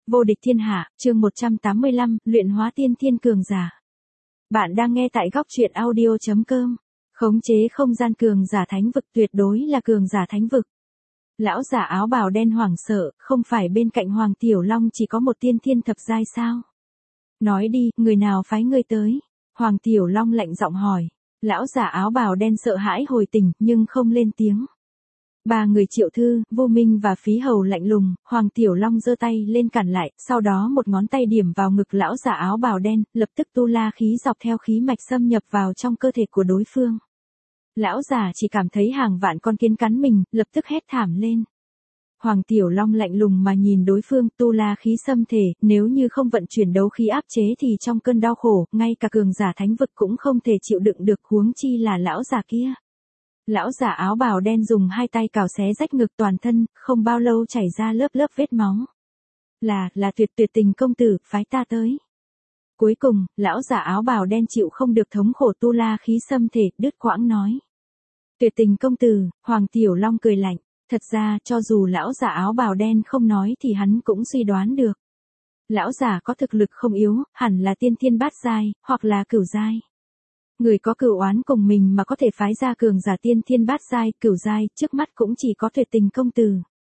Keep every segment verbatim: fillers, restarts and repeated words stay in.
Vô địch thiên hạ, chương một trăm tám mươi lăm, luyện hóa tiên thiên cường giả. Bạn đang nghe tại góc truyện audio chấm com. Khống chế không gian cường giả thánh vực, tuyệt đối là cường giả thánh vực. Lão giả áo bào đen hoảng sợ, không phải bên cạnh Hoàng Tiểu Long chỉ có một tiên thiên thập giai sao? Nói đi, người nào phái ngươi tới? Hoàng Tiểu Long lạnh giọng hỏi. Lão giả áo bào đen sợ hãi hồi tỉnh, nhưng không lên tiếng. Ba người Triệu Thư, Vô Minh và Phí Hầu lạnh lùng, Hoàng Tiểu Long giơ tay lên cản lại, sau đó một ngón tay điểm vào ngực lão giả áo bào đen, lập tức tu la khí dọc theo khí mạch xâm nhập vào trong cơ thể của đối phương. Lão giả chỉ cảm thấy hàng vạn con kiến cắn mình, lập tức hét thảm lên. Hoàng Tiểu Long lạnh lùng mà nhìn đối phương, tu la khí xâm thể, nếu như không vận chuyển đấu khí áp chế thì trong cơn đau khổ, ngay cả cường giả thánh vực cũng không thể chịu đựng được, huống chi là lão giả kia. Lão giả áo bào đen dùng hai tay cào xé rách ngực toàn thân, không bao lâu chảy ra lớp lớp vết máu. Là, là tuyệt tuyệt tình công tử, phái ta tới. Cuối cùng, lão giả áo bào đen chịu không được thống khổ tu la khí xâm thể, đứt quãng nói. Tuyệt tình công tử, Hoàng Tiểu Long cười lạnh. Thật ra, cho dù lão giả áo bào đen không nói thì hắn cũng suy đoán được. Lão giả có thực lực không yếu, hẳn là tiên thiên bát giai, hoặc là cửu giai. Người có cửu oán cùng mình mà có thể phái ra cường giả tiên thiên bát giai, cửu giai, trước mắt cũng chỉ có tuyệt tình công tử.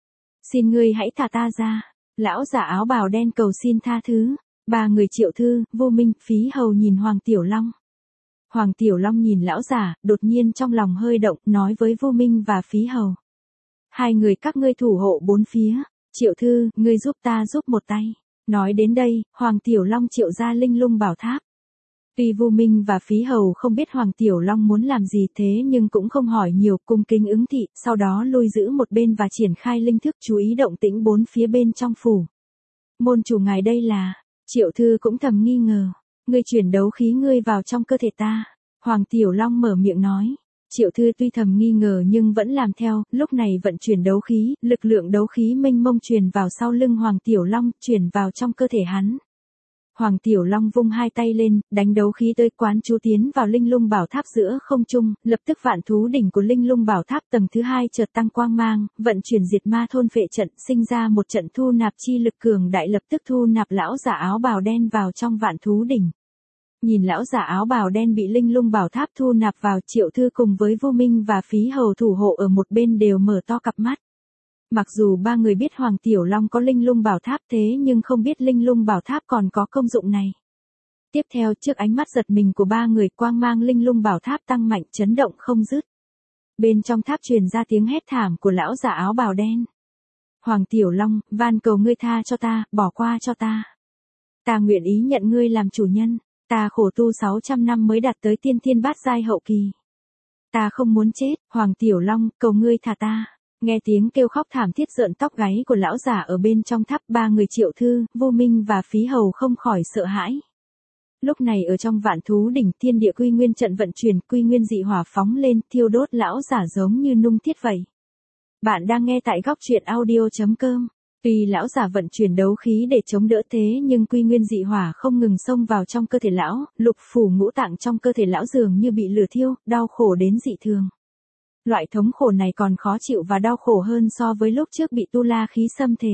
Xin ngươi hãy thả ta ra. Lão giả áo bào đen cầu xin tha thứ. Ba người Triệu Thư, Vô Minh, Phí Hầu nhìn Hoàng Tiểu Long. Hoàng Tiểu Long nhìn lão giả, đột nhiên trong lòng hơi động, nói với Vô Minh và Phí Hầu. Hai người các ngươi thủ hộ bốn phía. Triệu Thư, ngươi giúp ta giúp một tay. Nói đến đây, Hoàng Tiểu Long triệu ra linh lung bảo tháp. Tuy Vô Minh và Phí Hầu không biết Hoàng Tiểu Long muốn làm gì thế nhưng cũng không hỏi nhiều, cung kính ứng thị, sau đó lui giữ một bên và triển khai linh thức chú ý động tĩnh bốn phía bên trong phủ. Môn chủ ngài đây là, Triệu Thư cũng thầm nghi ngờ, ngươi chuyển đấu khí ngươi vào trong cơ thể ta. Hoàng Tiểu Long mở miệng nói. Triệu Thư tuy thầm nghi ngờ nhưng vẫn làm theo, lúc này vận chuyển đấu khí, lực lượng đấu khí mênh mông truyền vào sau lưng Hoàng Tiểu Long, truyền vào trong cơ thể hắn. Hoàng Tiểu Long vung hai tay lên, đánh đấu khí tới quán chú tiến vào linh lung bảo tháp giữa không trung, lập tức vạn thú đỉnh của linh lung bảo tháp tầng thứ hai chợt tăng quang mang, vận chuyển diệt ma thôn phệ trận, sinh ra một trận thu nạp chi lực cường đại, lập tức thu nạp lão giả áo bào đen vào trong vạn thú đỉnh. Nhìn lão giả áo bào đen bị linh lung bảo tháp thu nạp vào, Triệu Thư cùng với Vô Minh và Phí Hầu thủ hộ ở một bên đều mở to cặp mắt. Mặc dù ba người biết Hoàng Tiểu Long có linh lung bảo tháp thế nhưng không biết linh lung bảo tháp còn có công dụng này. Tiếp theo, trước ánh mắt giật mình của ba người, quang mang linh lung bảo tháp tăng mạnh, chấn động không dứt. Bên trong tháp truyền ra tiếng hét thảm của lão giả áo bào đen. Hoàng Tiểu Long, van cầu ngươi tha cho ta, bỏ qua cho ta. Ta nguyện ý nhận ngươi làm chủ nhân. Ta khổ tu sáu trăm năm mới đạt tới tiên thiên bát giai hậu kỳ. Ta không muốn chết, Hoàng Tiểu Long, cầu ngươi thả ta. Nghe tiếng kêu khóc thảm thiết rợn tóc gáy của lão giả ở bên trong tháp, ba người Triệu Thư, Vô Minh và Phí Hầu không khỏi sợ hãi. Lúc này ở trong vạn thú đỉnh, thiên địa quy nguyên trận vận chuyển, quy nguyên dị hỏa phóng lên, thiêu đốt lão giả giống như nung thiết vậy. Bạn đang nghe tại góc truyện audio chấm com. Tuy lão giả vận chuyển đấu khí để chống đỡ thế nhưng quy nguyên dị hỏa không ngừng xông vào trong cơ thể lão, lục phủ ngũ tạng trong cơ thể lão dường như bị lửa thiêu, đau khổ đến dị thường. Loại thống khổ này còn khó chịu và đau khổ hơn so với lúc trước bị tu la khí xâm thể.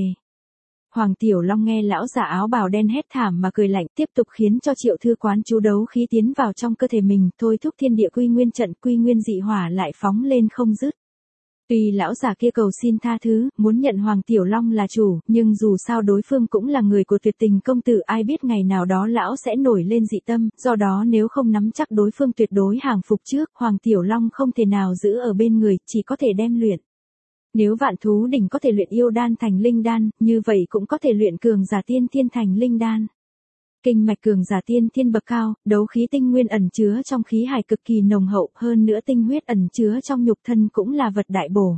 Hoàng Tiểu Long nghe lão giả áo bào đen hét thảm mà cười lạnh, tiếp tục khiến cho Triệu Thư quán chú đấu khí tiến vào trong cơ thể mình, thôi thúc thiên địa quy nguyên trận, quy nguyên dị hỏa lại phóng lên không dứt. Tuy lão giả kia cầu xin tha thứ, muốn nhận Hoàng Tiểu Long là chủ, nhưng dù sao đối phương cũng là người của tuyệt tình công tử, ai biết ngày nào đó lão sẽ nổi lên dị tâm, do đó nếu không nắm chắc đối phương tuyệt đối hàng phục trước, Hoàng Tiểu Long không thể nào giữ ở bên người, chỉ có thể đem luyện. Nếu vạn thú đỉnh có thể luyện yêu đan thành linh đan, như vậy cũng có thể luyện cường giả tiên thiên thành linh đan. Kinh mạch cường giả tiên thiên bậc cao, đấu khí tinh nguyên ẩn chứa trong khí hải cực kỳ nồng hậu, hơn nữa tinh huyết ẩn chứa trong nhục thân cũng là vật đại bổ.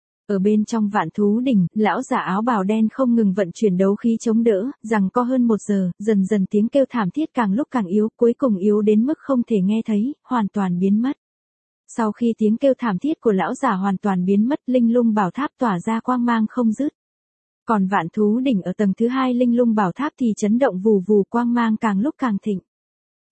Ở bên trong vạn thú đỉnh, lão giả áo bào đen không ngừng vận chuyển đấu khí chống đỡ, rằng có hơn một giờ, dần dần tiếng kêu thảm thiết càng lúc càng yếu, cuối cùng yếu đến mức không thể nghe thấy, hoàn toàn biến mất. Sau khi tiếng kêu thảm thiết của lão giả hoàn toàn biến mất, linh lung bảo tháp tỏa ra quang mang không dứt. Còn vạn thú đỉnh ở tầng thứ hai linh lung bảo tháp thì chấn động vù vù, quang mang càng lúc càng thịnh.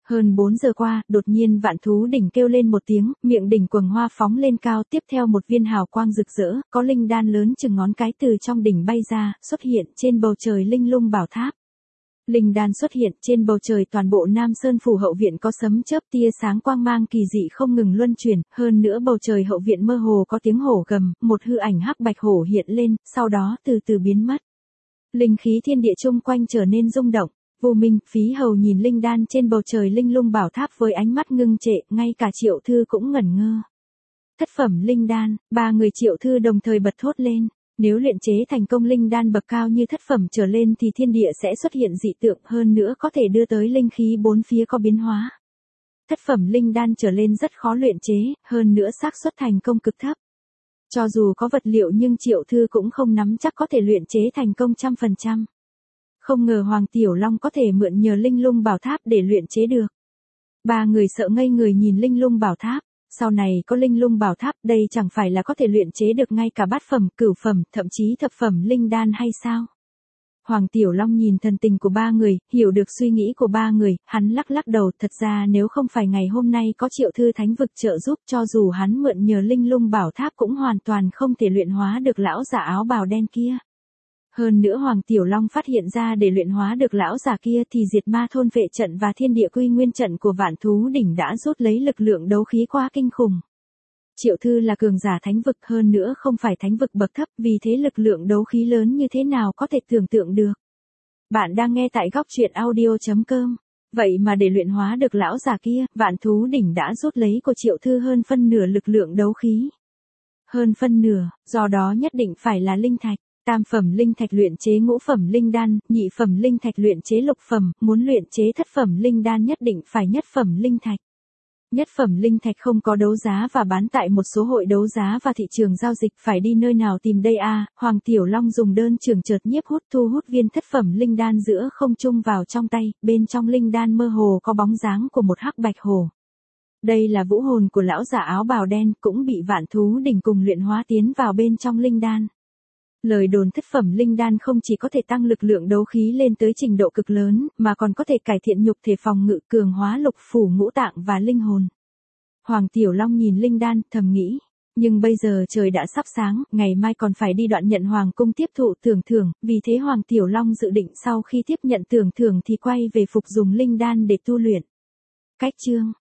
Hơn bốn giờ qua, đột nhiên vạn thú đỉnh kêu lên một tiếng, miệng đỉnh quầng hoa phóng lên cao, tiếp theo một viên hào quang rực rỡ, có linh đan lớn chừng ngón cái từ trong đỉnh bay ra, xuất hiện trên bầu trời linh lung bảo tháp. Linh đan xuất hiện trên bầu trời, toàn bộ Nam Sơn phủ hậu viện có sấm chớp tia sáng quang mang kỳ dị không ngừng luân chuyển, hơn nữa bầu trời hậu viện mơ hồ có tiếng hổ gầm, một hư ảnh hắc bạch hổ hiện lên, sau đó từ từ biến mất. Linh khí thiên địa chung quanh trở nên rung động. Vô Minh, Phí Hầu nhìn linh đan trên bầu trời linh lung bảo tháp với ánh mắt ngưng trệ, ngay cả Triệu Thư cũng ngẩn ngơ. Thất phẩm linh đan, ba người Triệu Thư đồng thời bật thốt lên. Nếu luyện chế thành công linh đan bậc cao như thất phẩm trở lên thì thiên địa sẽ xuất hiện dị tượng, hơn nữa có thể đưa tới linh khí bốn phía có biến hóa. Thất phẩm linh đan trở lên rất khó luyện chế, hơn nữa xác suất thành công cực thấp. Cho dù có vật liệu nhưng Triệu Thư cũng không nắm chắc có thể luyện chế thành công trăm phần trăm. Không ngờ Hoàng Tiểu Long có thể mượn nhờ linh lung bảo tháp để luyện chế được. Ba người sợ ngây người nhìn linh lung bảo tháp. Sau này có linh lung bảo tháp, đây chẳng phải là có thể luyện chế được ngay cả bát phẩm, cửu phẩm, thậm chí thập phẩm linh đan hay sao? Hoàng Tiểu Long nhìn thần tình của ba người, hiểu được suy nghĩ của ba người, hắn lắc lắc đầu, thật ra nếu không phải ngày hôm nay có Triệu Thư thánh vực trợ giúp, cho dù hắn mượn nhờ linh lung bảo tháp cũng hoàn toàn không thể luyện hóa được lão giả áo bào đen kia. Hơn nữa Hoàng Tiểu Long phát hiện ra để luyện hóa được lão giả kia thì diệt ma thôn vệ trận và thiên địa quy nguyên trận của vạn thú đỉnh đã rút lấy lực lượng đấu khí quá kinh khủng. Triệu Thư là cường giả thánh vực, hơn nữa không phải thánh vực bậc thấp, vì thế lực lượng đấu khí lớn như thế nào có thể tưởng tượng được. Bạn đang nghe tại góc truyện audio chấm com. Vậy mà để luyện hóa được lão giả kia, vạn thú đỉnh đã rút lấy của Triệu Thư hơn phân nửa lực lượng đấu khí. Hơn phân nửa, do đó nhất định phải là linh thạch. Tam phẩm linh thạch luyện chế ngũ phẩm linh đan, nhị phẩm linh thạch luyện chế lục phẩm, muốn luyện chế thất phẩm linh đan nhất định phải nhất phẩm linh thạch. Nhất phẩm linh thạch không có đấu giá và bán tại một số hội đấu giá và thị trường giao dịch, phải đi nơi nào tìm đây a? À, Hoàng Tiểu Long dùng đơn trường chợt nhiếp hút thu hút viên thất phẩm linh đan giữa không trung vào trong tay, bên trong linh đan mơ hồ có bóng dáng của một hắc bạch hổ. Đây là vũ hồn của lão giả áo bào đen, cũng bị vạn thú đỉnh cùng luyện hóa tiến vào bên trong linh đan. Lời đồn thất phẩm linh đan không chỉ có thể tăng lực lượng đấu khí lên tới trình độ cực lớn, mà còn có thể cải thiện nhục thể phòng ngự, cường hóa lục phủ ngũ tạng và linh hồn. Hoàng Tiểu Long nhìn linh đan, thầm nghĩ. Nhưng bây giờ trời đã sắp sáng, ngày mai còn phải đi Đoạn Nhận Hoàng cung tiếp thụ tưởng thưởng, vì thế Hoàng Tiểu Long dự định sau khi tiếp nhận tưởng thưởng thì quay về phục dùng linh đan để tu luyện. Cách chương